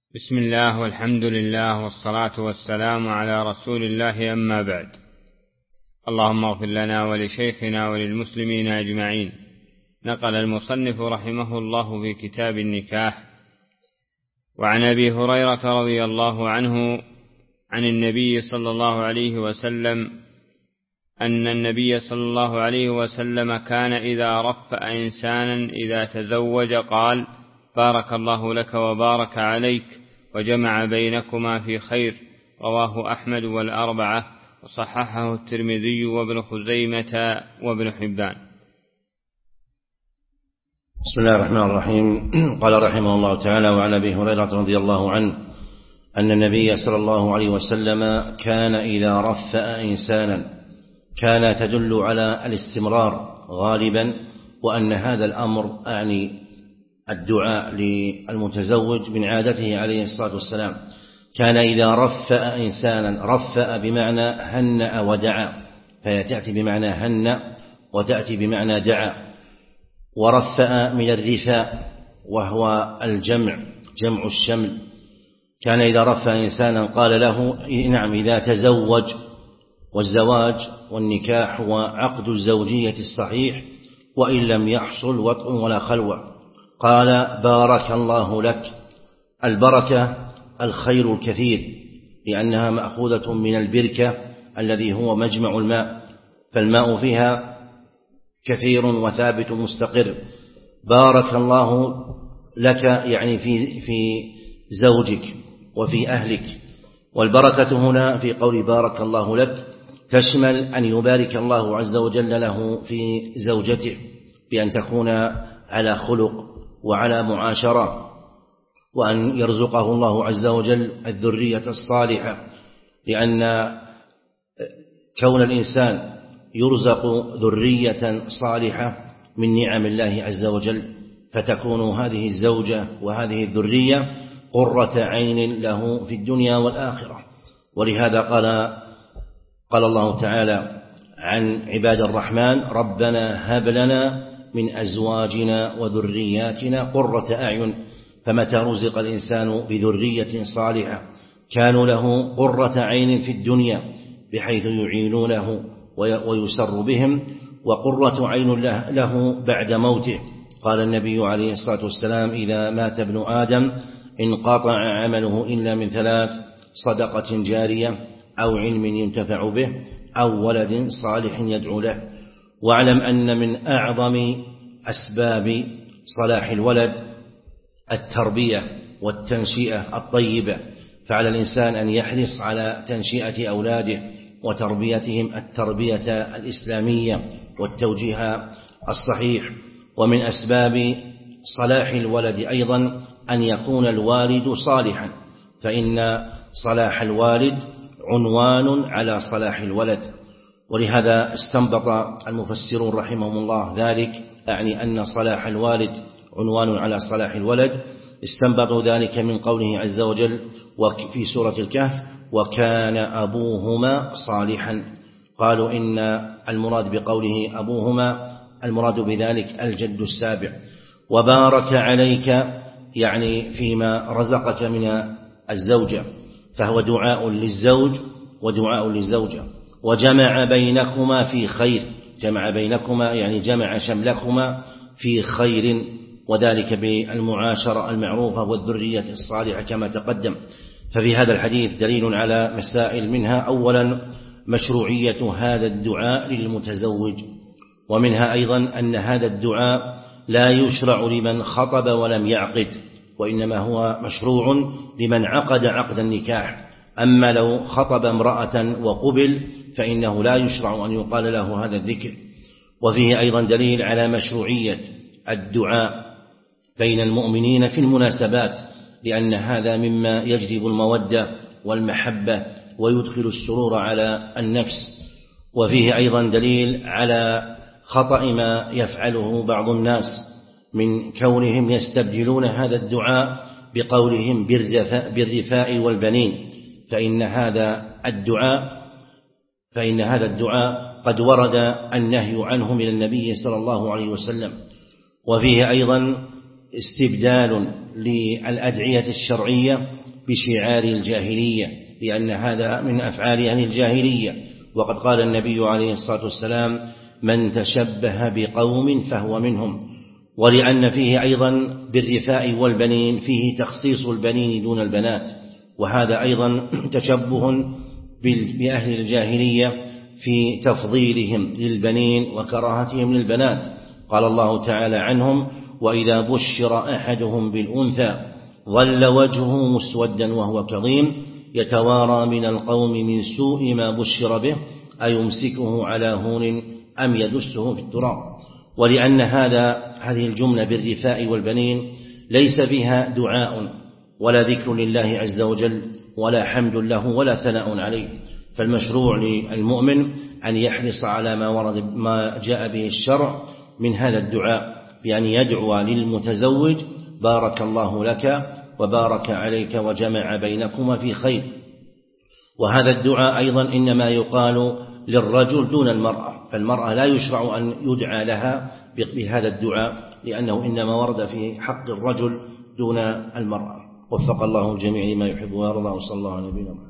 بسم الله والحمد لله والصلاة والسلام على رسول الله، أما بعد. اللهم اغفر لنا ولشيخنا وللمسلمين أجمعين. نقل المصنف رحمه الله في كتاب النكاح وعن أبي هريرة رضي الله عنه عن النبي صلى الله عليه وسلم أن النبي صلى الله عليه وسلم كان إذا رفأ إنسانا إذا تزوج قال: بارك الله لك وبارك عليك وجمع بينكما في خير. رواه أحمد والأربعة، وصححه الترمذي وابن خزيمة وابن حبان. بسم الله الرحمن الرحيم. قال رحمه الله تعالى: وعن أبي هريرة رضي الله عنه أن النبي صلى الله عليه وسلم كان إذا رفأ إنسانا كان تدل على الاستمرار غالبا، وأن هذا الأمر أعني الدعاء للمتزوج من عادته عليه الصلاة والسلام. كان إذا رفأ إنسانا، رفأ بمعنى هنأ ودعا، فتأتي بمعنى هنأ وتأتي بمعنى دعا. ورفأ من الرفاء وهو الجمع، جمع الشمل. كان إذا رفأ إنسانا قال له: نعم، إذا تزوج. والزواج والنكاح هو عقد الزوجية الصحيح وإن لم يحصل وطء ولا خلوة. قال: بارك الله لك. البركة الخير الكثير، لأنها مأخوذة من البركة الذي هو مجمع الماء، فالماء فيها كثير وثابت مستقر. بارك الله لك يعني في زوجك وفي أهلك. والبركة هنا في قول بارك الله لك تشمل أن يبارك الله عز وجل له في زوجته بأن تكون على خلق وعلى معاشرة، وأن يرزقه الله عز وجل الذرية الصالحة، لأن كون الإنسان يرزق ذرية صالحة من نعم الله عز وجل، فتكون هذه الزوجة وهذه الذرية قرة عين له في الدنيا والآخرة. ولهذا قال الله تعالى عن عباد الرحمن: ربنا هب لنا من أزواجنا وذرياتنا قرة أعين. فمتى رزق الإنسان بذرية صالحة كانوا له قرة عين في الدنيا، بحيث يعينونه ويسر بهم، وقرة عين له بعد موته. قال النبي عليه الصلاة والسلام: إذا مات ابن آدم انقطع عمله إلا من ثلاث: صدقة جارية، أو علم ينتفع به، أو ولد صالح يدعو له. واعلم أن من أعظم أسباب صلاح الولد التربية والتنشئة الطيبة، فعلى الإنسان أن يحرص على تنشئة أولاده وتربيتهم التربية الإسلامية والتوجيه الصحيح. ومن أسباب صلاح الولد أيضا أن يكون الوالد صالحا، فإن صلاح الوالد عنوان على صلاح الولد. ولهذا استنبط المفسرون رحمهم الله ذلك، أعني أن صلاح الوالد عنوان على صلاح الولد. استنبطوا ذلك من قوله عز وجل في سورة الكهف: وكان أبوهما صالحا. قالوا إن المراد بقوله أبوهما المراد بذلك الجد السابع. وبارك عليك يعني فيما رزقك من الزوجة، فهو دعاء للزوج ودعاء للزوجة. وجمع بينكما في خير، جمع بينكما يعني جمع شملكما في خير، وذلك بالمعاشرة المعروفة والذرية الصالحة كما تقدم. ففي هذا الحديث دليل على مسائل، منها أولا مشروعية هذا الدعاء للمتزوج، ومنها أيضا أن هذا الدعاء لا يشرع لمن خطب ولم يعقد، وإنما هو مشروع لمن عقد عقد النكاح. أما لو خطب امرأة وقبل فإنه لا يشرع أن يقال له هذا الذكر. وفيه أيضا دليل على مشروعية الدعاء بين المؤمنين في المناسبات، لأن هذا مما يجلب المودة والمحبة ويدخل السرور على النفس. وفيه أيضا دليل على خطأ ما يفعله بعض الناس من كونهم يستبدلون هذا الدعاء بقولهم بالرفاء والبنين، فإن هذا الدعاء قد ورد النهي عنه من النبي صلى الله عليه وسلم. وفيه أيضا استبدال للأدعية الشرعية بشعار الجاهلية، لأن هذا من أفعال أهل الجاهلية. وقد قال النبي عليه الصلاة والسلام: من تشبه بقوم فهو منهم. ولأن فيه أيضا بالرفاء والبنين فيه تخصيص البنين دون البنات، وهذا أيضا تشبه بأهل الجاهلية في تفضيلهم للبنين وكراهتهم للبنات. قال الله تعالى عنهم: وإذا بشر أحدهم بالأنثى ظل وجهه مسودا وهو كظيم يتوارى من القوم من سوء ما بشر به أيمسكه على هون أم يدسه في التراب. ولأن هذه الجملة بالرفاء والبنين ليس فيها دعاء ولا ذكر لله عز وجل ولا حمد له ولا ثناء عليه، فالمشروع للمؤمن أن يحرص على ما جاء به الشرع من هذا الدعاء، بأن يدعو للمتزوج: بارك الله لك وبارك عليك وجمع بينكما في خير. وهذا الدعاء أيضا إنما يقال للرجل دون المرأة، فالمرأة لا يشرع أن يدعى لها بهذا الدعاء، لأنه إنما ورد في حق الرجل دون المرأة. وفق الله الجميع لما يحب ويرضى، وصلى الله على نبينا محمد.